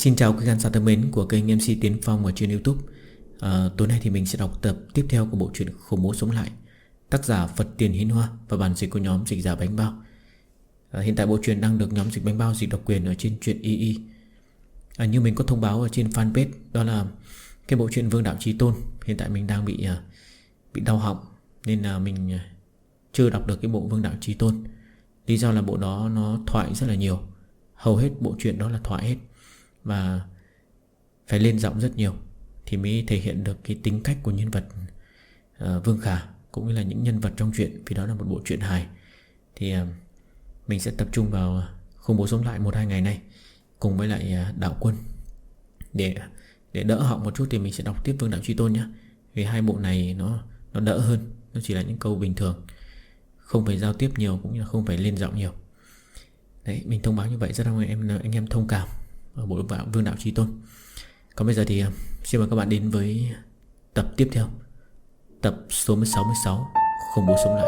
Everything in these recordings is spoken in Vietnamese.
Xin chào quý khán giả thân mến của kênh MC Tiến Phong ở trên YouTube. Tối nay thì mình sẽ đọc tập tiếp theo của bộ truyện Khủng Bố Sống Lại, tác giả Phật Tiền Hiến Hoa và bản dịch của nhóm Dịch Giả Bánh Bao. Hiện tại bộ truyện đang được nhóm Dịch Bánh Bao dịch độc quyền ở trên truyện YY. Như mình có thông báo ở trên fanpage, đó là cái bộ truyện Vương Đạo Chí Tôn. Hiện tại mình đang bị đau họng nên là mình chưa đọc được cái bộ Vương Đạo Chí Tôn. Lý do là bộ đó nó thoại rất là nhiều, hầu hết bộ truyện đó là thoại hết, và phải lên giọng rất nhiều thì mới thể hiện được cái tính cách của nhân vật Vương Khả cũng như là những nhân vật trong truyện. Vì đó là một bộ truyện hài thì mình sẽ tập trung vào Khủng Bố Sống Lại 1-2 ngày nay cùng với lại Đạo Quân. Để đỡ họng một chút thì mình sẽ đọc tiếp Vương Đạo Chí Tôn nhé. Vì hai bộ này nó đỡ hơn, nó chỉ là những câu bình thường, không phải giao tiếp nhiều cũng như là không phải lên giọng nhiều. Đấy, mình thông báo như vậy, rất mong anh em thông cảm ở bộ Vương Đạo Chí Tôn. Còn bây giờ thì xin mời các bạn đến với tập tiếp theo, tập số 66 Khủng Bố Sống Lại.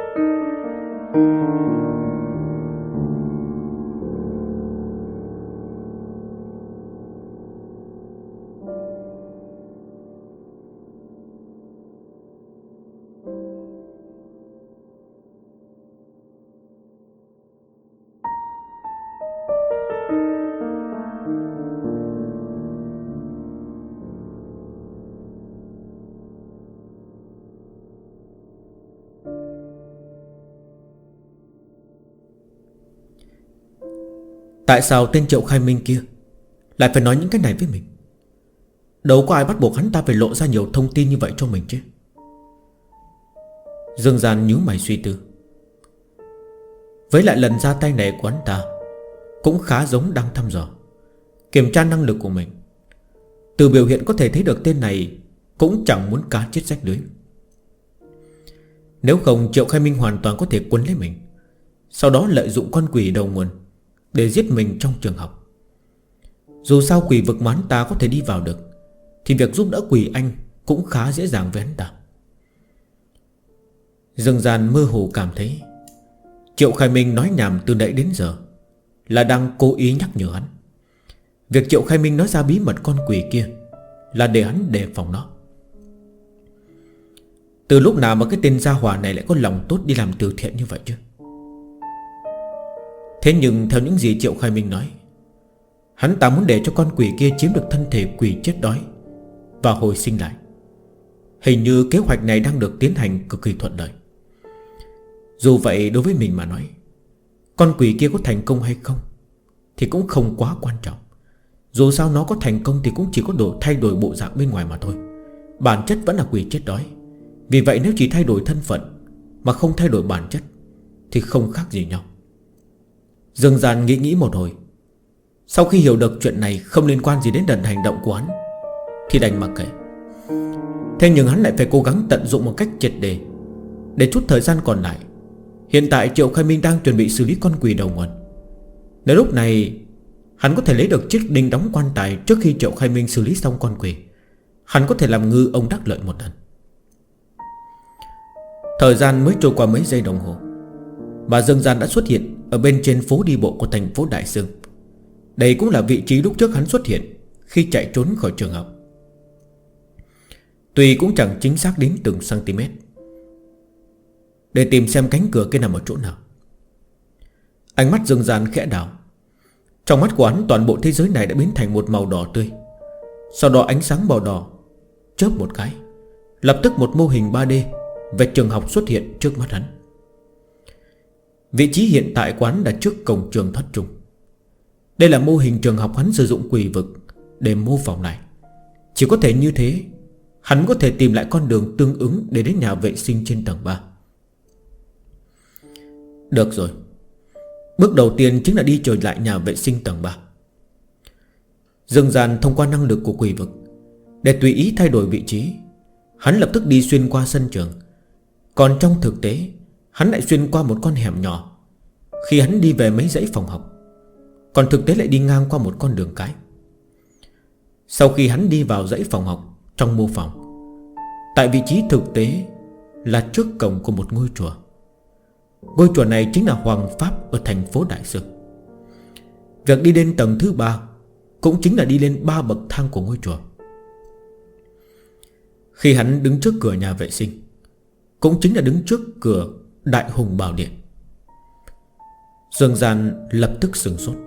Tại sao tên Triệu Khai Minh kia lại phải nói những cái này với mình? Đâu có ai bắt buộc hắn ta phải lộ ra nhiều thông tin như vậy cho mình chứ. Dương Gian nhíu mày suy tư. Với lại lần ra tay này của hắn ta cũng khá giống đang thăm dò, kiểm tra năng lực của mình. Từ biểu hiện có thể thấy được tên này cũng chẳng muốn cá chết rách lưới. Nếu không, Triệu Khai Minh hoàn toàn có thể quấn lấy mình, sau đó lợi dụng con quỷ đầu nguồn để giết mình trong trường học. Dù sao quỷ vực mà hắn ta có thể đi vào được thì việc giúp đỡ quỷ anh cũng khá dễ dàng với hắn ta. Dương Gian mơ hồ cảm thấy Triệu Khai Minh nói nhảm từ nãy đến giờ là đang cố ý nhắc nhở hắn. Việc Triệu Khai Minh nói ra bí mật con quỷ kia là để hắn đề phòng nó. Từ lúc nào mà cái tên gia hỏa này lại có lòng tốt đi làm từ thiện như vậy chứ? Thế nhưng theo những gì Triệu Khai Minh nói, hắn ta muốn để cho con quỷ kia chiếm được thân thể quỷ chết đói và hồi sinh lại. Hình như kế hoạch này đang được tiến hành cực kỳ thuận lợi. Dù vậy đối với mình mà nói, con quỷ kia có thành công hay không thì cũng không quá quan trọng. Dù sao nó có thành công thì cũng chỉ có thay đổi bộ dạng bên ngoài mà thôi. Bản chất vẫn là quỷ chết đói. Vì vậy nếu chỉ thay đổi thân phận mà không thay đổi bản chất thì không khác gì nhau. Dương Gian nghĩ một hồi, sau khi hiểu được chuyện này không liên quan gì đến lần hành động của hắn thì đành mặc kệ. Thế nhưng hắn lại phải cố gắng tận dụng một cách triệt để chút thời gian còn lại. Hiện tại Triệu Khai Minh đang chuẩn bị xử lý con quỷ đầu nguồn. Nếu lúc này hắn có thể lấy được chiếc đinh đóng quan tài trước khi Triệu Khai Minh xử lý xong con quỷ, hắn có thể làm ngư ông đắc lợi một lần. Thời gian mới trôi qua mấy giây đồng hồ mà Dương Gian đã xuất hiện ở bên trên phố đi bộ của thành phố Đại Sương. Đây cũng là vị trí lúc trước hắn xuất hiện khi chạy trốn khỏi trường học. Tuy cũng chẳng chính xác đến từng cm để tìm xem cánh cửa kia nằm ở chỗ nào. Ánh mắt Dương Gian khẽ đảo. Trong mắt của hắn toàn bộ thế giới này đã biến thành một màu đỏ tươi. Sau đó ánh sáng màu đỏ chớp một cái, lập tức một mô hình 3D về trường học xuất hiện trước mắt hắn. Vị trí hiện tại của hắn là trước cổng trường Thất Trung. Đây là mô hình trường học hắn sử dụng quỷ vực để mô phỏng lại. Chỉ có thể như thế hắn có thể tìm lại con đường tương ứng để đến nhà vệ sinh trên tầng 3. Được rồi, bước đầu tiên chính là đi trở lại nhà vệ sinh tầng 3. Dương Gian thông qua năng lực của quỷ vực để tùy ý thay đổi vị trí. Hắn lập tức đi xuyên qua sân trường. Còn trong thực tế hắn lại xuyên qua một con hẻm nhỏ khi hắn đi về mấy dãy phòng học. Còn thực tế lại đi ngang qua một con đường cái. Sau khi hắn đi vào dãy phòng học trong mô phỏng, tại vị trí thực tế là trước cổng của một ngôi chùa. Ngôi chùa này chính là Hoàng Pháp ở thành phố Đại Sương. Việc đi đến tầng thứ 3 cũng chính là đi lên 3 bậc thang của ngôi chùa. Khi hắn đứng trước cửa nhà vệ sinh, cũng chính là đứng trước cửa Đại Hùng Bảo Điện, Dương Gian lập tức sửng sốt.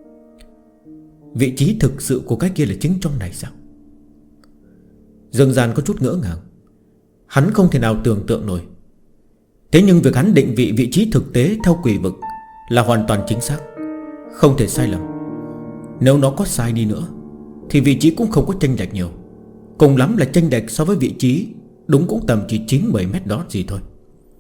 Vị trí thực sự của cái kia là chính trong này sao? Dương Gian có chút ngỡ ngàng. Hắn không thể nào tưởng tượng nổi. Thế nhưng việc hắn định vị vị trí thực tế theo quỷ vực là hoàn toàn chính xác, không thể sai lầm. Nếu nó có sai đi nữa thì vị trí cũng không có chênh lệch nhiều. Cùng lắm là chênh lệch so với vị trí đúng cũng tầm chỉ 9-10 mét đó gì thôi.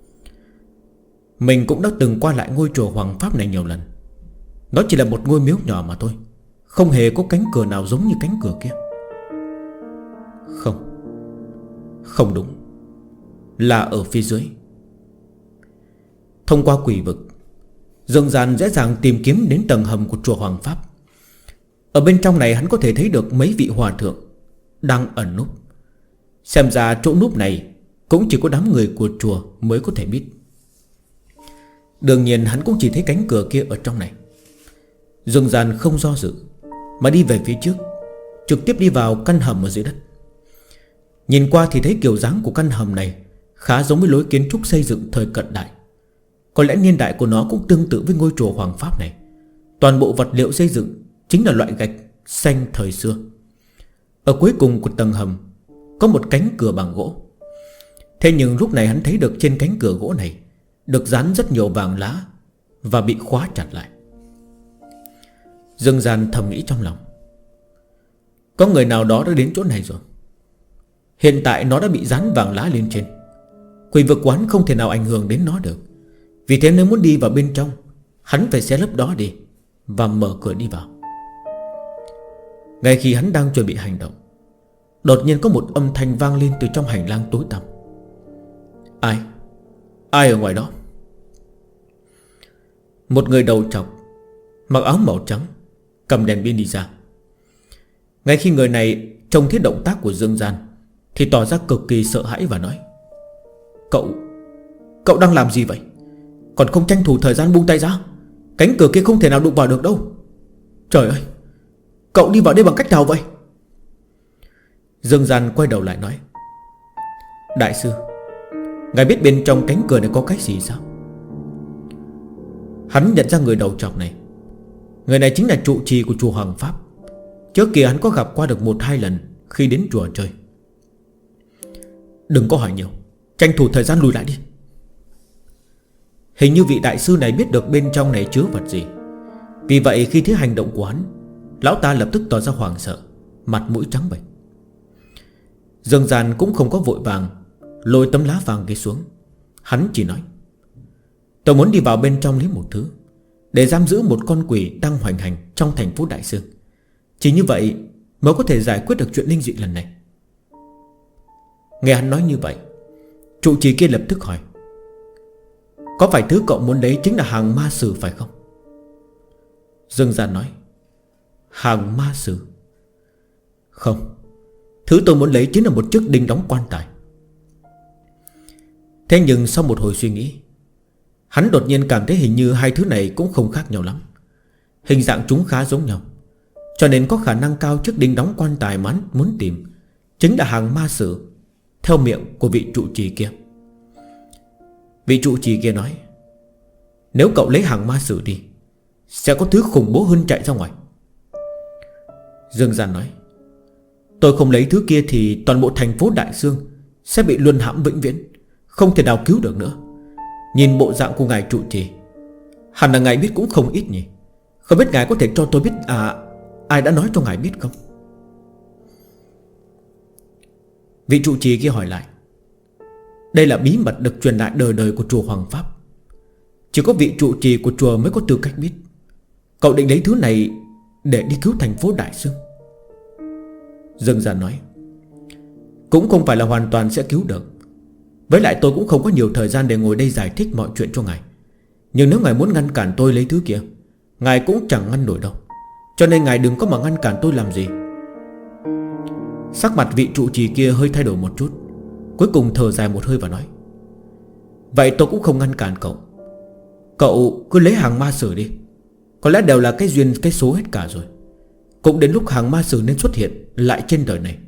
Mình cũng đã từng qua lại ngôi chùa Hoàng Pháp này nhiều lần. Nó chỉ là một ngôi miếu nhỏ mà thôi, không hề có cánh cửa nào giống như cánh cửa kia. Không đúng, là ở phía dưới. Thông qua quỷ vực, Dương Gian dễ dàng tìm kiếm đến tầng hầm của chùa Hoàng Pháp. Ở bên trong này hắn có thể thấy được mấy vị hòa thượng đang ẩn núp. Xem ra chỗ núp này cũng chỉ có đám người của chùa mới có thể biết. Đương nhiên hắn cũng chỉ thấy cánh cửa kia ở trong này. Dương Gian không do dự mà đi về phía trước, trực tiếp đi vào căn hầm ở dưới đất. Nhìn qua thì thấy kiểu dáng của căn hầm này khá giống với lối kiến trúc xây dựng thời cận đại. Có lẽ niên đại của nó cũng tương tự với ngôi chùa Hoàng Pháp này. Toàn bộ vật liệu xây dựng chính là loại gạch xanh thời xưa. Ở cuối cùng của tầng hầm có một cánh cửa bằng gỗ. Thế nhưng lúc này hắn thấy được trên cánh cửa gỗ này được dán rất nhiều vàng lá và bị khóa chặt lại. Dương Gian thầm nghĩ trong lòng, có người nào đó đã đến chỗ này rồi. Hiện tại nó đã bị dán vàng lá lên trên. Quỷ vực quán không thể nào ảnh hưởng đến nó được. Vì thế nếu muốn đi vào bên trong, hắn phải xé lớp đó đi và mở cửa đi vào. Ngay khi hắn đang chuẩn bị hành động, đột nhiên có một âm thanh vang lên từ trong hành lang tối tăm. Ai ở ngoài đó? Một người đầu trọc, mặc áo màu trắng, cầm đèn pin đi ra. Ngay khi người này trông thấy động tác của Dương Gian thì tỏ ra cực kỳ sợ hãi và nói: Cậu đang làm gì vậy? Còn không tranh thủ thời gian buông tay ra. Cánh cửa kia không thể nào đụng vào được đâu. Trời ơi, cậu đi vào đây bằng cách nào vậy? Dương Gian quay đầu lại nói: Đại sư, ngài biết bên trong cánh cửa này có cái gì sao? Hắn nhận ra người đầu trọc này. Người này chính là trụ trì của chùa Hoàng Pháp. Trước kia hắn có gặp qua được 1-2 lần khi đến chùa chơi. Đừng có hỏi nhiều, tranh thủ thời gian lùi lại đi. Hình như vị đại sư này biết được bên trong này chứa vật gì. Vì vậy khi thấy hành động của hắn, lão ta lập tức tỏ ra hoảng sợ, mặt mũi trắng bệch. Dương Gian cũng không có vội vàng lôi tấm lá vàng kia xuống. Hắn chỉ nói: Tôi muốn đi vào bên trong lấy một thứ để giam giữ một con quỷ đang hoành hành trong thành phố Đại Sương. Chỉ như vậy mới có thể giải quyết được chuyện linh dị lần này. Nghe hắn nói như vậy, trụ trì kia lập tức hỏi: Có phải thứ cậu muốn lấy chính là hàng ma sử phải không? Dương Gian nói: Hàng ma sử? Không, thứ tôi muốn lấy chính là một chiếc đinh đóng quan tài. Thế nhưng sau một hồi suy nghĩ, hắn đột nhiên cảm thấy hình như hai thứ này cũng không khác nhau lắm. Hình dạng chúng khá giống nhau, cho nên có khả năng cao chiếc đinh đóng quan tài mà hắn muốn tìm chính là hàng ma sử, theo miệng của vị trụ trì kia. Vị trụ trì kia nói: Nếu cậu lấy hàng ma sử đi, sẽ có thứ khủng bố hơn chạy ra ngoài. Dương Gian nói: Tôi không lấy thứ kia thì toàn bộ thành phố Đại Sương sẽ bị luân hãm vĩnh viễn, không thể nào cứu được nữa. Nhìn bộ dạng của ngài trụ trì, hẳn là ngài biết cũng không ít nhỉ. Không biết ngài có thể cho tôi biết ai đã nói cho ngài biết không? Vị trụ trì kia hỏi lại: Đây là bí mật được truyền lại đời đời của chùa Hoàng Pháp. Chỉ có vị trụ trì của chùa mới có tư cách biết. Cậu định lấy thứ này để đi cứu thành phố Đại Sương? Dương Gian nói: Cũng không phải là hoàn toàn sẽ cứu được. Với lại tôi cũng không có nhiều thời gian để ngồi đây giải thích mọi chuyện cho ngài. Nhưng nếu ngài muốn ngăn cản tôi lấy thứ kia, ngài cũng chẳng ngăn nổi đâu. Cho nên ngài đừng có mà ngăn cản tôi làm gì. Sắc mặt vị trụ trì kia hơi thay đổi một chút, cuối cùng thở dài một hơi và nói: Vậy tôi cũng không ngăn cản cậu. Cậu cứ lấy hàng ma sử đi. Có lẽ đều là cái duyên cái số hết cả rồi. cũng đến lúc hàng ma sử nên xuất hiện lại trên đời này.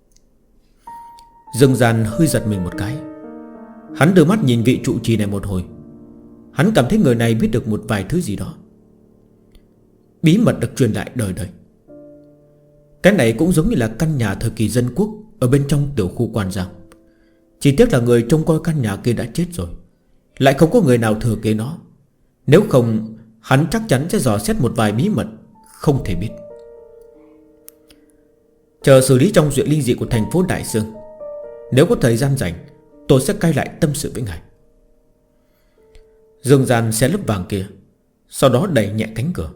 Dương Gian hơi giật mình một cái. Hắn đưa mắt nhìn vị trụ trì này một hồi. Hắn cảm thấy người này biết được một vài thứ gì đó, bí mật được truyền lại đời đời. Cái này cũng giống như là căn nhà thời kỳ dân quốc ở bên trong tiểu khu Quan Giang. Chỉ tiếc là người trông coi căn nhà kia đã chết rồi, lại không có người nào thừa kế nó. Nếu không, hắn chắc chắn sẽ dò xét một vài bí mật không thể biết. Chờ xử lý trong chuyện linh dị của thành phố Đại Dương, nếu có thời gian rảnh, tôi sẽ quay lại tâm sự với ngài. Dương Gian xé lớp vàng kia, sau đó đẩy nhẹ cánh cửa.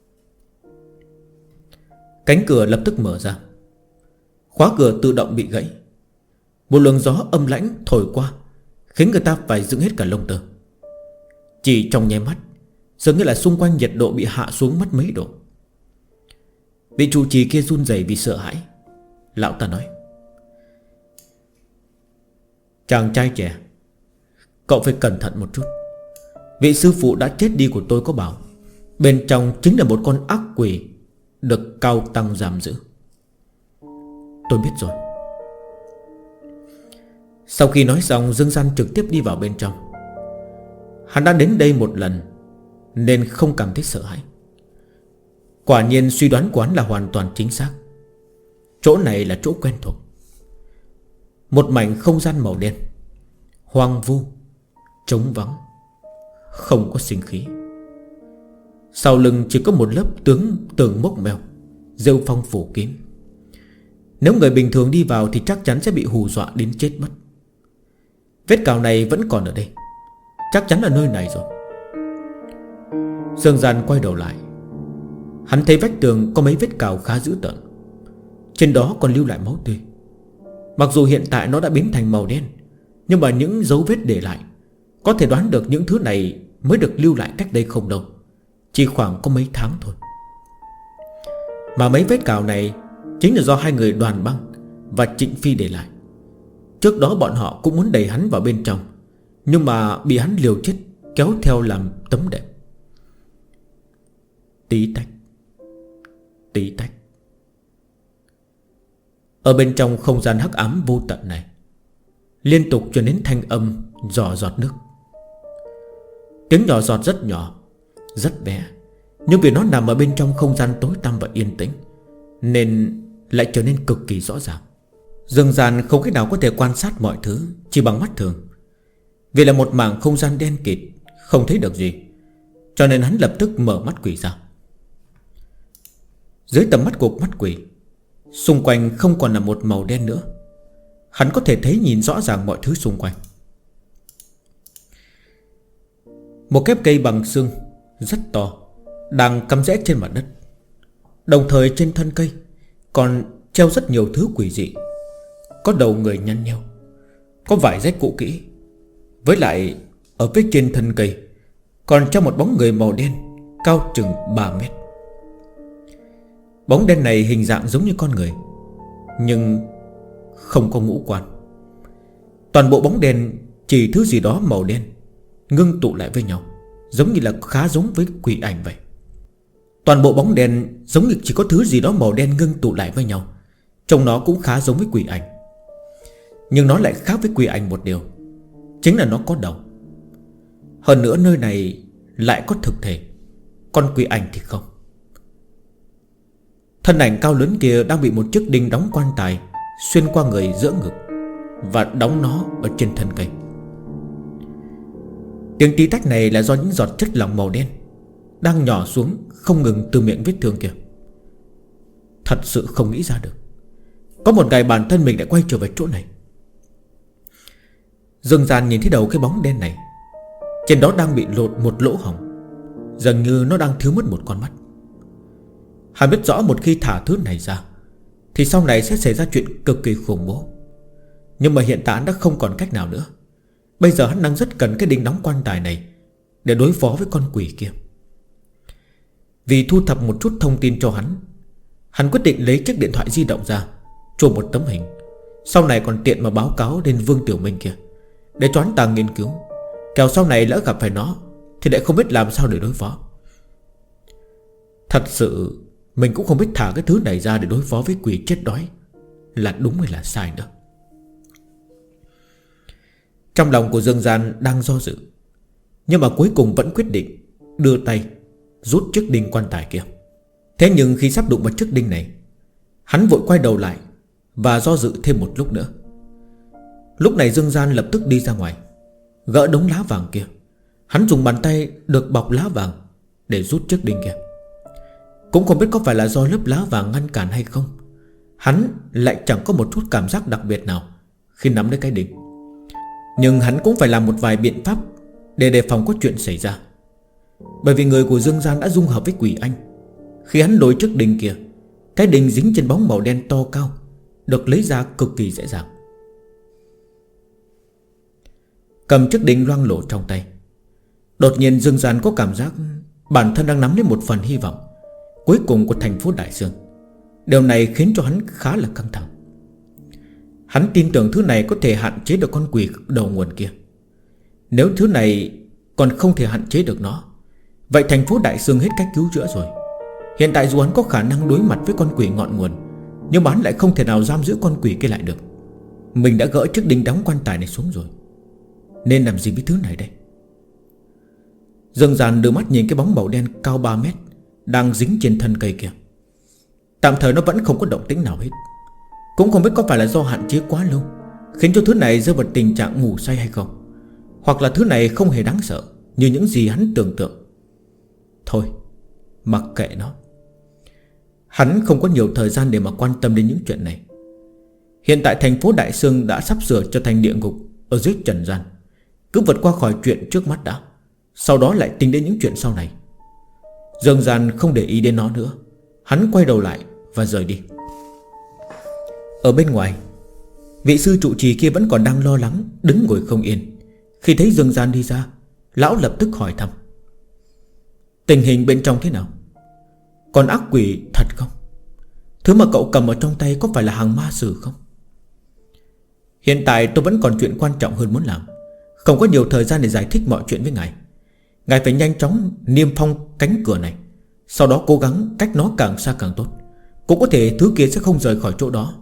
Cánh cửa lập tức mở ra. Khóa cửa tự động bị gãy. Một luồng gió âm lãnh thổi qua, khiến người ta phải dựng hết cả lông tơ. Chỉ trong nháy mắt, dường như là xung quanh nhiệt độ bị hạ xuống mất mấy độ. Vị trụ trì kia run rẩy vì sợ hãi. Lão ta nói: chàng trai trẻ, cậu phải cẩn thận một chút. Vị sư phụ đã chết đi của tôi có bảo bên trong chính là một con ác quỷ được cao tăng giam giữ. Tôi biết rồi. Sau khi nói xong, Dương Gian trực tiếp đi vào bên trong. Hắn đã đến đây một lần nên không cảm thấy sợ hãi. Quả nhiên suy đoán của hắn là hoàn toàn chính xác. Chỗ này là chỗ quen thuộc. Một mảnh không gian màu đen, hoang vu, trống vắng, không có sinh khí. Sau lưng chỉ có một lớp tường mốc mèo, rêu phong phủ kín. Nếu người bình thường đi vào thì chắc chắn sẽ bị hù dọa đến chết mất. Vết cào này vẫn còn ở đây, chắc chắn là nơi này rồi. Dương Gian quay đầu lại. Hắn thấy vách tường có mấy vết cào khá dữ tợn, trên đó còn lưu lại máu tươi. Mặc dù hiện tại nó đã biến thành màu đen, nhưng mà những dấu vết để lại có thể đoán được những thứ này mới được lưu lại cách đây không lâu, chỉ khoảng có mấy tháng thôi. Mà mấy vết cào này chính là do hai người Đoàn Băng và Trịnh Phi để lại. Trước đó bọn họ cũng muốn đẩy hắn vào bên trong, nhưng mà bị hắn liều chết kéo theo làm tấm đệm. Tí tách, tí tách. Ở bên trong không gian hắc ám vô tận này liên tục truyền đến thanh âm giò giọt nước. Tiếng nhỏ giọt rất nhỏ, rất bé, nhưng vì nó nằm ở bên trong không gian tối tăm và yên tĩnh nên lại trở nên cực kỳ rõ ràng. Dương Gian không cách nào có thể quan sát mọi thứ chỉ bằng mắt thường, vì là một mảng không gian đen kịt, không thấy được gì, cho nên hắn lập tức mở mắt quỷ ra. Dưới tầm mắt của mắt quỷ, xung quanh không còn là một màu đen nữa. Hắn có thể thấy nhìn rõ ràng mọi thứ xung quanh. Một kép cây bằng xương rất to đang cắm rễ trên mặt đất. Đồng thời trên thân cây còn treo rất nhiều thứ quỷ dị. Có đầu người nhăn nheo, có vải rách cũ kỹ. Với lại ở phía trên thân cây còn treo một bóng người màu đen cao chừng 3 mét. Bóng đen này hình dạng giống như con người, nhưng không có ngũ quan. Toàn bộ bóng đen chỉ thứ gì đó màu đen ngưng tụ lại với nhau, giống như là khá giống với quỷ ảnh vậy. Toàn bộ bóng đen giống như chỉ có thứ gì đó màu đen ngưng tụ lại với nhau, trông nó cũng khá giống với quỷ ảnh. Nhưng nó lại khác với quỷ ảnh một điều, chính là nó có đầu. Hơn nữa nơi này lại có thực thể, còn quỷ ảnh thì không. Thân ảnh cao lớn kia đang bị một chiếc đinh đóng quan tài xuyên qua người giữa ngực và đóng nó ở trên thân cây. Tiếng tí tách này là do những giọt chất lỏng màu đen đang nhỏ xuống không ngừng từ miệng vết thương kia. Thật sự không nghĩ ra được có một ngày bản thân mình lại quay trở về chỗ này. Dương Gian nhìn thấy đầu cái bóng đen này, trên đó đang bị lột một lỗ hổng, dường như nó đang thiếu mất một con mắt. Hắn biết rõ một khi thả thứ này ra thì sau này sẽ xảy ra chuyện cực kỳ khủng bố. Nhưng mà hiện tại hắn đã không còn cách nào nữa. Bây giờ hắn đang rất cần cái đinh đóng quan tài này để đối phó với con quỷ kia. Vì thu thập một chút thông tin cho hắn quyết định lấy chiếc điện thoại di động ra, chụp một tấm hình. Sau này còn tiện mà báo cáo lên Vương Tiểu Minh kia, để cho hắn ta nghiên cứu. Kẻo sau này lỡ gặp phải nó thì lại không biết làm sao để đối phó. Thật sự mình cũng không biết thả cái thứ này ra để đối phó với quỷ chết đói là đúng hay là sai nữa. Trong lòng của Dương Gian đang do dự, nhưng mà cuối cùng vẫn quyết định đưa tay rút chiếc đinh quan tài kia. Thế nhưng khi sắp đụng vào chiếc đinh này, hắn vội quay đầu lại và do dự thêm một lúc nữa. Lúc này Dương Gian lập tức đi ra ngoài, gỡ đống lá vàng kia. Hắn dùng bàn tay được bọc lá vàng để rút chiếc đinh kia. Cũng không biết có phải là do lớp lá vàng ngăn cản hay không, hắn lại chẳng có một chút cảm giác đặc biệt nào khi nắm lấy cái đinh. Nhưng hắn cũng phải làm một vài biện pháp để đề phòng có chuyện xảy ra. Bởi vì người của Dương Gian đã dung hợp với quỷ anh. Khi hắn đối chiếc đinh kia, cái đinh dính trên bóng màu đen to cao được lấy ra cực kỳ dễ dàng. Cầm chiếc đinh loang lổ trong tay, đột nhiên Dương Gian có cảm giác bản thân đang nắm lấy một phần hy vọng cuối cùng của thành phố Đại Sương. Điều này khiến cho hắn khá là căng thẳng. Hắn tin tưởng thứ này có thể hạn chế được con quỷ đầu nguồn kia. Nếu thứ này còn không thể hạn chế được nó, vậy thành phố Đại Sương hết cách cứu chữa rồi. Hiện tại dù hắn có khả năng đối mặt với con quỷ ngọn nguồn, nhưng mà hắn lại không thể nào giam giữ con quỷ kia lại được. Mình đã gỡ chiếc đinh đóng quan tài này xuống rồi, nên làm gì với thứ này đây? Dương Gian đưa mắt nhìn cái bóng màu đen cao 3 mét đang dính trên thân cây kia. Tạm thời nó vẫn không có động tĩnh nào hết. Cũng không biết có phải là do hạn chế quá lâu khiến cho thứ này rơi vào tình trạng ngủ say hay không, hoặc là thứ này không hề đáng sợ như những gì hắn tưởng tượng. Thôi, mặc kệ nó. Hắn không có nhiều thời gian để mà quan tâm đến những chuyện này. Hiện tại thành phố Đại Sương đã sắp sửa trở thành địa ngục ở dưới trần gian. Cứ vượt qua khỏi chuyện trước mắt đã, sau đó lại tính đến những chuyện sau này. Dương Gian không để ý đến nó nữa. Hắn quay đầu lại và rời đi. Ở bên ngoài, vị sư trụ trì kia vẫn còn đang lo lắng, đứng ngồi không yên. Khi thấy Dương Gian đi ra, lão lập tức hỏi thăm: tình hình bên trong thế nào? Còn ác quỷ thật không? Thứ mà cậu cầm ở trong tay có phải là hàng ma sử không? Hiện tại tôi vẫn còn chuyện quan trọng hơn muốn làm, không có nhiều thời gian để giải thích mọi chuyện với ngài. Ngài phải nhanh chóng niêm phong cánh cửa này, sau đó cố gắng cách nó càng xa càng tốt. Cũng có thể thứ kia sẽ không rời khỏi chỗ đó.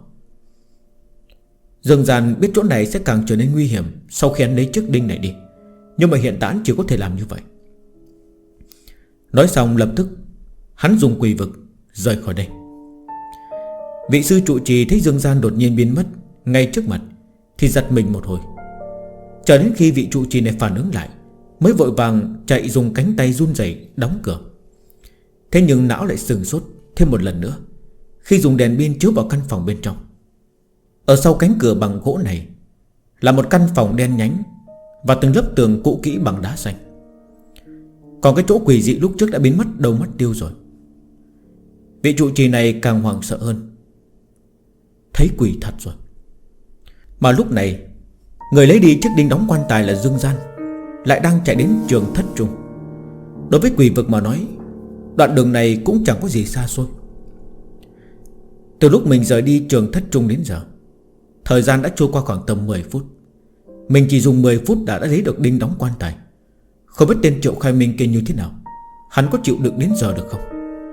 Dương Gian biết chỗ này sẽ càng trở nên nguy hiểm sau khi hắn lấy chiếc đinh này đi, nhưng mà hiện tại hắn chỉ có thể làm như vậy. Nói xong lập tức hắn dùng quỷ vực rời khỏi đây. Vị sư trụ trì thấy Dương Gian đột nhiên biến mất ngay trước mặt thì giật mình một hồi. Chờ đến khi vị trụ trì này phản ứng lại, mới vội vàng chạy dùng cánh tay run rẩy đóng cửa. Thế nhưng não lại sừng sốt thêm một lần nữa khi dùng đèn pin chiếu vào căn phòng bên trong. Ở sau cánh cửa bằng gỗ này là một căn phòng đen nhánh và từng lớp tường cũ kỹ bằng đá xanh. Còn cái chỗ quỷ dị lúc trước đã biến mất đâu mất tiêu rồi. Vị trụ trì này càng hoảng sợ hơn. Thấy quỷ thật rồi. Mà lúc này, người lấy đi chiếc đinh đóng quan tài là Dương Gian lại đang chạy đến Trường Thất Trung. Đối với quỷ vực mà nói, đoạn đường này cũng chẳng có gì xa xôi. Từ lúc mình rời đi Trường Thất Trung đến giờ, thời gian đã trôi qua khoảng tầm 10 phút. Mình chỉ dùng 10 phút đã lấy được đinh đóng quan tài. Không biết tên Triệu Khai Minh kia như thế nào, hắn có chịu đựng đến giờ được không?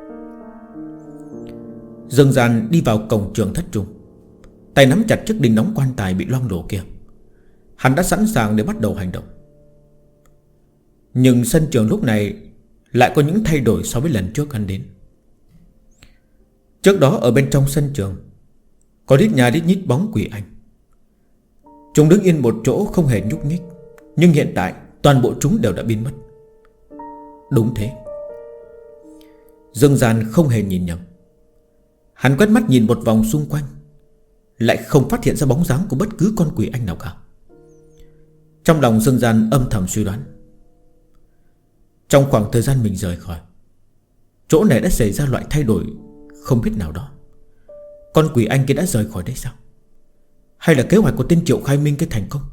Dương Gian đi vào cổng Trường Thất Trung, tay nắm chặt chiếc đinh đóng quan tài bị loang lổ kia. Hắn đã sẵn sàng để bắt đầu hành động. Nhưng sân trường lúc này lại có những thay đổi so với lần trước hắn đến. Trước đó ở bên trong sân trường có đít nhà đít nhít bóng quỷ anh. Chúng đứng yên một chỗ không hề nhúc nhích, nhưng hiện tại toàn bộ chúng đều đã biến mất. Đúng thế, Dương Gian không hề nhìn nhầm. Hắn quét mắt nhìn một vòng xung quanh, lại không phát hiện ra bóng dáng của bất cứ con quỷ anh nào cả. Trong lòng Dương Gian âm thầm suy đoán, trong khoảng thời gian mình rời khỏi, chỗ này đã xảy ra loại thay đổi không biết nào đó. Con quỷ anh kia đã rời khỏi đây sao? Hay là kế hoạch của tên Triệu Khai Minh cái thành công?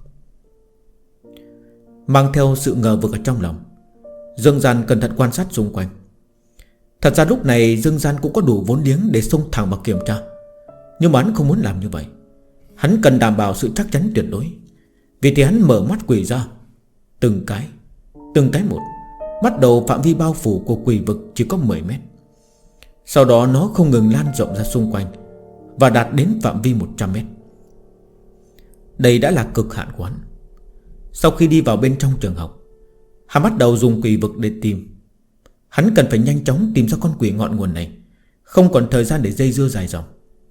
Mang theo sự ngờ vực ở trong lòng, Dương Gian cẩn thận quan sát xung quanh. Thật ra lúc này Dương Gian cũng có đủ vốn liếng để xông thẳng vào kiểm tra, nhưng mà hắn không muốn làm như vậy. Hắn cần đảm bảo sự chắc chắn tuyệt đối. Vì thế hắn mở mắt quỷ ra, từng cái một, bắt đầu phạm vi bao phủ của quỷ vực chỉ có 10 mét. Sau đó nó không ngừng lan rộng ra xung quanh và đạt đến phạm vi 100 mét. Đây đã là cực hạn của hắn. Sau khi đi vào bên trong trường học, hắn bắt đầu dùng quỷ vực để tìm. Hắn cần phải nhanh chóng tìm ra con quỷ ngọn nguồn này, không còn thời gian để dây dưa dài dòng.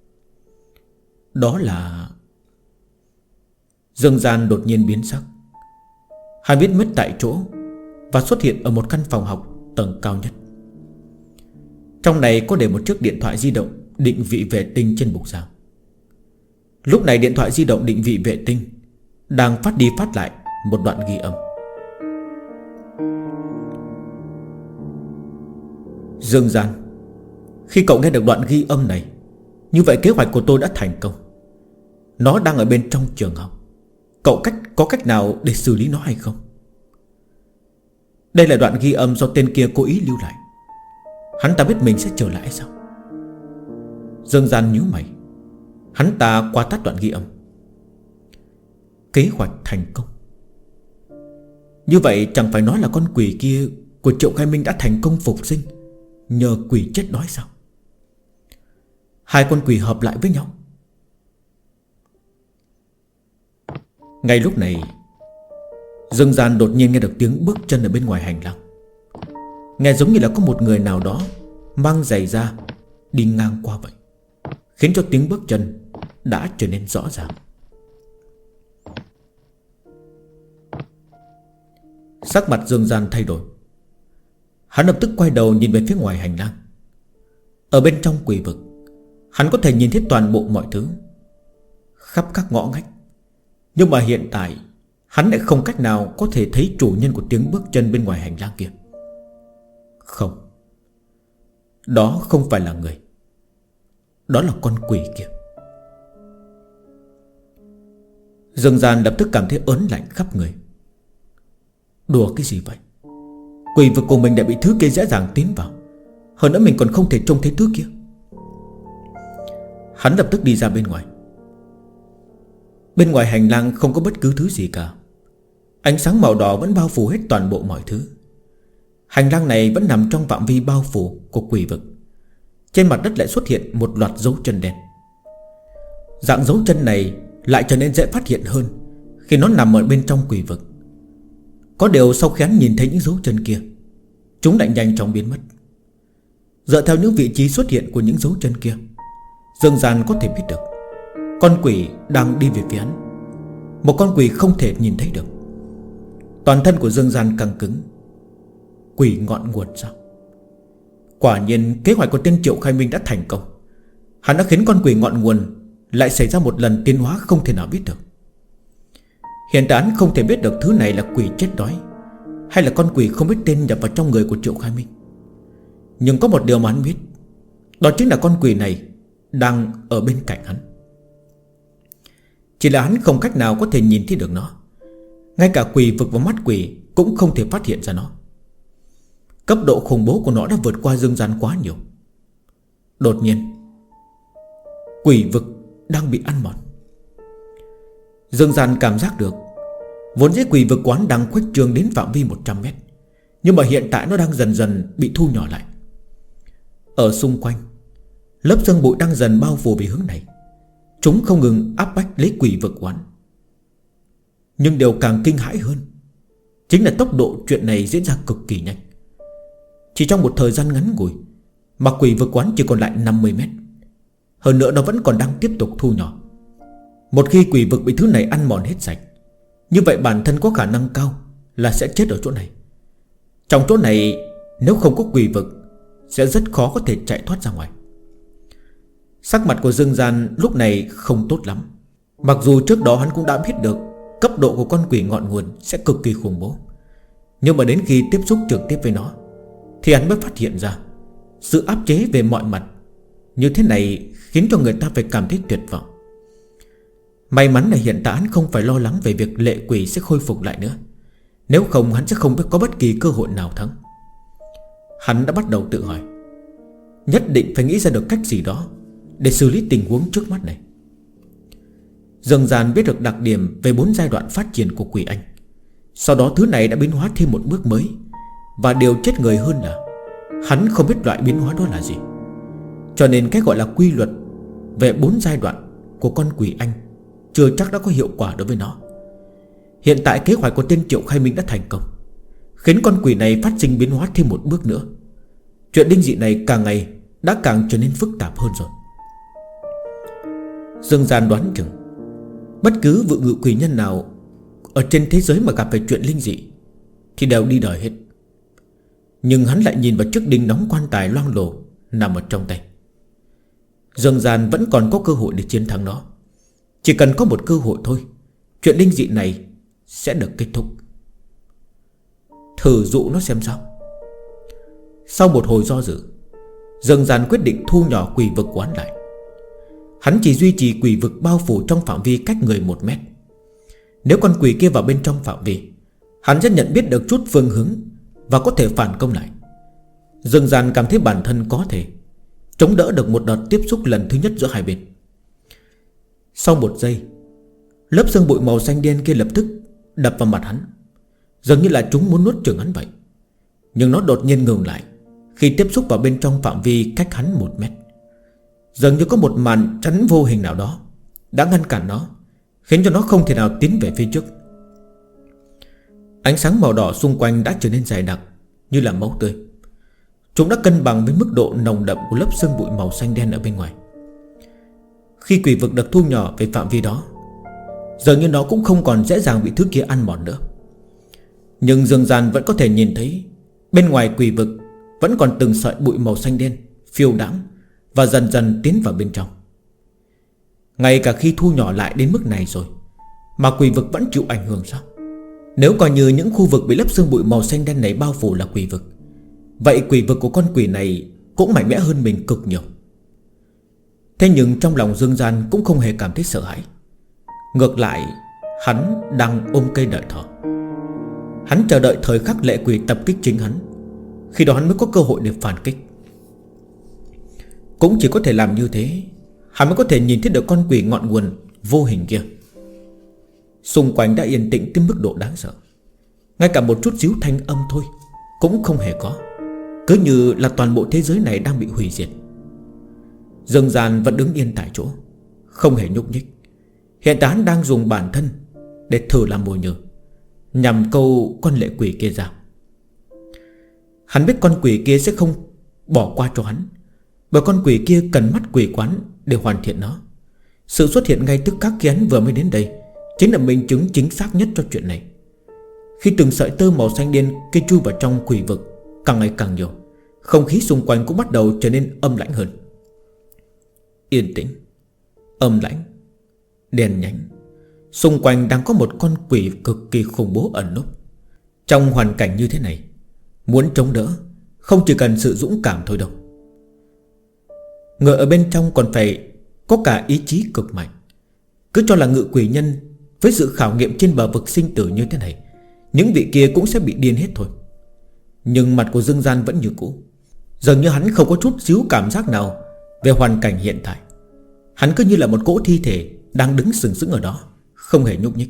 Đó là... Dương Gian đột nhiên biến sắc. Hắn biến mất tại chỗ và xuất hiện ở một căn phòng học tầng cao nhất. Trong này có để một chiếc điện thoại di động định vị vệ tinh trên bục giảng. Lúc này điện thoại di động định vị vệ tinh đang phát đi phát lại một đoạn ghi âm. Dương Gian, khi cậu nghe được đoạn ghi âm này, như vậy kế hoạch của tôi đã thành công. Nó đang ở bên trong trường học. Cậu có cách nào để xử lý nó hay không? Đây là đoạn ghi âm do tên kia cố ý lưu lại. Hắn ta biết mình sẽ trở lại sao? Dương Gian nhíu mày. Hắn ta qua tắt đoạn ghi âm. Kế hoạch thành công. Như vậy chẳng phải nói là con quỷ kia của Triệu Khai Minh đã thành công phục sinh nhờ quỷ chết đói sao? Hai con quỷ hợp lại với nhau. Ngay lúc này, Dương Gian đột nhiên nghe được tiếng bước chân ở bên ngoài hành lang. Nghe giống như là có một người nào đó mang giày ra đi ngang qua vậy, khiến cho tiếng bước chân đã trở nên rõ ràng. Sắc mặt Dương Gian thay đổi. Hắn lập tức quay đầu nhìn về phía ngoài hành lang. Ở bên trong quỷ vực, hắn có thể nhìn thấy toàn bộ mọi thứ, khắp các ngõ ngách. Nhưng mà hiện tại hắn lại không cách nào có thể thấy chủ nhân của tiếng bước chân bên ngoài hành lang kia. Không, đó không phải là người. Đó là con quỷ kia. Dương Gian lập tức cảm thấy ớn lạnh khắp người. Đùa cái gì vậy? Quỷ vực của mình đã bị thứ kia dễ dàng tiến vào, hơn nữa mình còn không thể trông thấy thứ kia. Hắn lập tức đi ra bên ngoài. Bên ngoài hành lang không có bất cứ thứ gì cả. Ánh sáng màu đỏ vẫn bao phủ hết toàn bộ mọi thứ. Hành lang này vẫn nằm trong phạm vi bao phủ của quỷ vực. Trên mặt đất lại xuất hiện một loạt dấu chân đen. Dạng dấu chân này lại trở nên dễ phát hiện hơn khi nó nằm ở bên trong quỷ vực. Có điều sau khi hắn nhìn thấy những dấu chân kia, chúng lại nhanh chóng biến mất. Dựa theo những vị trí xuất hiện của những dấu chân kia, Dương Gian có thể biết được con quỷ đang đi về phía hắn. Một con quỷ không thể nhìn thấy được. Toàn thân của Dương Gian căng cứng. Quỷ ngọn nguồn sao? Quả nhiên kế hoạch của tên Triệu Khai Minh đã thành công. Hắn đã khiến con quỷ ngọn nguồn lại xảy ra một lần tiến hóa không thể nào biết được. Hiện tại hắn không thể biết được thứ này là quỷ chết đói hay là con quỷ không biết tên nhập vào trong người của Triệu Khai Minh. Nhưng có một điều mà hắn biết, đó chính là con quỷ này đang ở bên cạnh hắn. Chỉ là hắn không cách nào có thể nhìn thấy được nó. Ngay cả quỷ vực và mắt quỷ cũng không thể phát hiện ra nó. Cấp độ khủng bố của nó đã vượt qua Dương Gian quá nhiều. Đột nhiên, quỷ vực đang bị ăn mòn. Dương Gian cảm giác được vốn dĩ quỷ vực quán đang khuếch trương đến phạm vi 100 mét, nhưng mà hiện tại nó đang dần dần bị thu nhỏ lại. Ở xung quanh, lớp sương bụi đang dần bao phủ về hướng này. Chúng không ngừng áp bách lấy quỷ vực quán. Nhưng điều càng kinh hãi hơn chính là tốc độ chuyện này diễn ra cực kỳ nhanh. Chỉ trong một thời gian ngắn ngủi mà quỷ vực quán chỉ còn lại 50 mét. Hơn nữa nó vẫn còn đang tiếp tục thu nhỏ. Một khi quỷ vực bị thứ này ăn mòn hết sạch, như vậy bản thân có khả năng cao là sẽ chết ở chỗ này. Trong chỗ này nếu không có quỷ vực, sẽ rất khó có thể chạy thoát ra ngoài. Sắc mặt của Dương Gian lúc này không tốt lắm. Mặc dù trước đó hắn cũng đã biết được cấp độ của con quỷ ngọn nguồn sẽ cực kỳ khủng bố, nhưng mà đến khi tiếp xúc trực tiếp với nó thì hắn mới phát hiện ra sự áp chế về mọi mặt như thế này khiến cho người ta phải cảm thấy tuyệt vọng. May mắn là hiện tại hắn không phải lo lắng về việc lệ quỷ sẽ khôi phục lại nữa. Nếu không hắn sẽ không có bất kỳ cơ hội nào thắng. Hắn đã bắt đầu tự hỏi, nhất định phải nghĩ ra được cách gì đó để xử lý tình huống trước mắt này. Dương Gian biết được đặc điểm về 4 giai đoạn phát triển của quỷ anh. Sau đó thứ này đã biến hóa thêm một bước mới. Và điều chết người hơn là hắn không biết loại biến hóa đó là gì. Cho nên cái gọi là quy luật về 4 giai đoạn của con quỷ anh chưa chắc đã có hiệu quả đối với nó. Hiện tại kế hoạch của tên Triệu Khai Minh đã thành công, khiến con quỷ này phát sinh biến hóa thêm một bước nữa. Chuyện linh dị này càng ngày đã càng trở nên phức tạp hơn rồi. Dương Gian đoán chừng bất cứ vụ ngự quỷ nhân nào ở trên thế giới mà gặp phải chuyện linh dị thì đều đi đời hết. Nhưng hắn lại nhìn vào chiếc đinh đóng quan tài loang lổ nằm ở trong tay. Dương Gian vẫn còn có cơ hội để chiến thắng nó. Chỉ cần có một cơ hội thôi, chuyện linh dị này sẽ được kết thúc. Thử dụ nó xem sao. Sau một hồi do dự, Dương Gian quyết định thu nhỏ quỷ vực của hắn lại. Hắn chỉ duy trì quỷ vực bao phủ trong phạm vi cách người 1 mét. Nếu con quỷ kia vào bên trong phạm vi, hắn sẽ nhận biết được chút phương hướng và có thể phản công lại. Dương Gian cảm thấy bản thân có thể chống đỡ được một đợt tiếp xúc lần thứ nhất giữa hai bên. Sau 1 giây, lớp sương bụi màu xanh đen kia lập tức đập vào mặt hắn, dường như là chúng muốn nuốt chửng hắn vậy. Nhưng nó đột nhiên ngừng lại khi tiếp xúc vào bên trong phạm vi cách hắn 1 mét. Dường như có một màn chắn vô hình nào đó đã ngăn cản nó, khiến cho nó không thể nào tiến về phía trước. Ánh sáng màu đỏ xung quanh đã trở nên dày đặc như là máu tươi. Chúng đã cân bằng với mức độ nồng đậm của lớp sương bụi màu xanh đen ở bên ngoài. Khi quỷ vực được thu nhỏ về phạm vi đó, dường như nó cũng không còn dễ dàng bị thứ kia ăn mòn nữa. Nhưng Dương Gian vẫn có thể nhìn thấy bên ngoài quỷ vực vẫn còn từng sợi bụi màu xanh đen phiêu đãng và dần dần tiến vào bên trong. Ngay cả khi thu nhỏ lại đến mức này rồi mà quỷ vực vẫn chịu ảnh hưởng sao? Nếu coi như những khu vực bị lớp sương bụi màu xanh đen này bao phủ là quỷ vực, vậy quỷ vực của con quỷ này cũng mạnh mẽ hơn mình cực nhiều. Thế nhưng trong lòng Dương Gian cũng không hề cảm thấy sợ hãi. Ngược lại, hắn đang ôm cây đợi thỏ. Hắn chờ đợi thời khắc lệ quỷ tập kích chính hắn. Khi đó hắn mới có cơ hội để phản kích. Cũng chỉ có thể làm như thế, hắn mới có thể nhìn thấy được con quỷ ngọn nguồn vô hình kia. Xung quanh đã yên tĩnh tới mức độ đáng sợ. Ngay cả một chút xíu thanh âm thôi cũng không hề có, cứ như là toàn bộ thế giới này đang bị hủy diệt. Dương Gian vẫn đứng yên tại chỗ, không hề nhúc nhích. Hiện tại hắn đang dùng bản thân để thử làm mồi nhử, nhằm câu con lệ quỷ kia ra. Hắn biết con quỷ kia sẽ không bỏ qua cho hắn, bởi con quỷ kia cần mắt quỷ quán để hoàn thiện nó. Sự xuất hiện ngay tức khắc khi hắn vừa mới đến đây chính là minh chứng chính xác nhất cho chuyện này. Khi từng sợi tơ màu xanh đen kia chui vào trong quỷ vực càng ngày càng nhiều, không khí xung quanh cũng bắt đầu trở nên âm lãnh hơn. Yên tĩnh, âm lãnh, đèn nhánh. Xung quanh đang có một con quỷ cực kỳ khủng bố ẩn núp. Trong hoàn cảnh như thế này, muốn chống đỡ không chỉ cần sự dũng cảm thôi đâu. Người ở bên trong còn phải có cả ý chí cực mạnh. Cứ cho là ngự quỷ nhân với sự khảo nghiệm trên bờ vực sinh tử như thế này, những vị kia cũng sẽ bị điên hết thôi. Nhưng mặt của Dương Gian vẫn như cũ, dường như hắn không có chút xíu cảm giác nào về hoàn cảnh hiện tại. Hắn cứ như là một cỗ thi thể đang đứng sừng sững ở đó, không hề nhúc nhích.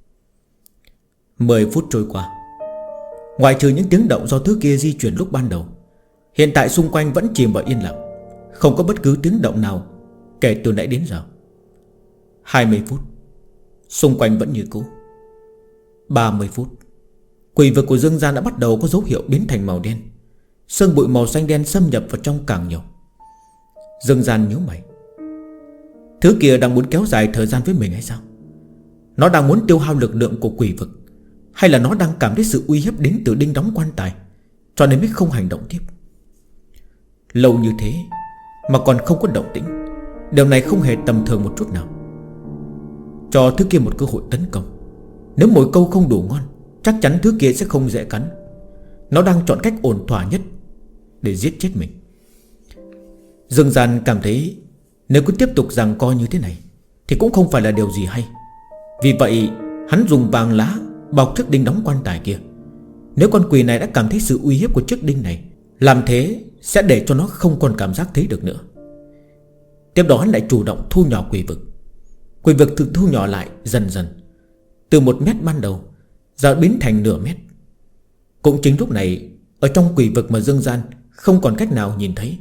10 phút trôi qua. Ngoài trừ những tiếng động do thứ kia di chuyển lúc ban đầu, hiện tại xung quanh vẫn chìm vào yên lặng, không có bất cứ tiếng động nào kể từ nãy đến giờ. 20 phút. Xung quanh vẫn như cũ. 30 phút. Quỷ vực của Dương Gian đã bắt đầu có dấu hiệu biến thành màu đen. Sương bụi màu xanh đen xâm nhập vào trong càng nhiều. Dương Gian nhíu mày. Thứ kia đang muốn kéo dài thời gian với mình hay sao? Nó đang muốn tiêu hao lực lượng của quỷ vực, hay là nó đang cảm thấy sự uy hiếp đến từ đinh đóng quan tài, cho nên mới không hành động tiếp? Lâu như thế mà còn không có động tĩnh, điều này không hề tầm thường một chút nào. Cho thứ kia một cơ hội tấn công. Nếu mồi câu không đủ ngon, chắc chắn thứ kia sẽ không dễ cắn. Nó đang chọn cách ổn thỏa nhất để giết chết mình. Dương Gian cảm thấy nếu cứ tiếp tục giằng co như thế này thì cũng không phải là điều gì hay. Vì vậy hắn dùng vàng lá bọc chiếc đinh đóng quan tài kia. Nếu con quỷ này đã cảm thấy sự uy hiếp của chiếc đinh này, làm thế sẽ để cho nó không còn cảm giác thấy được nữa. Tiếp đó hắn lại chủ động thu nhỏ quỷ vực. Quỷ vực thực thu nhỏ lại dần dần, từ 1 mét ban đầu giờ biến thành nửa mét. Cũng chính lúc này, ở trong quỷ vực mà Dương Gian không còn cách nào nhìn thấy,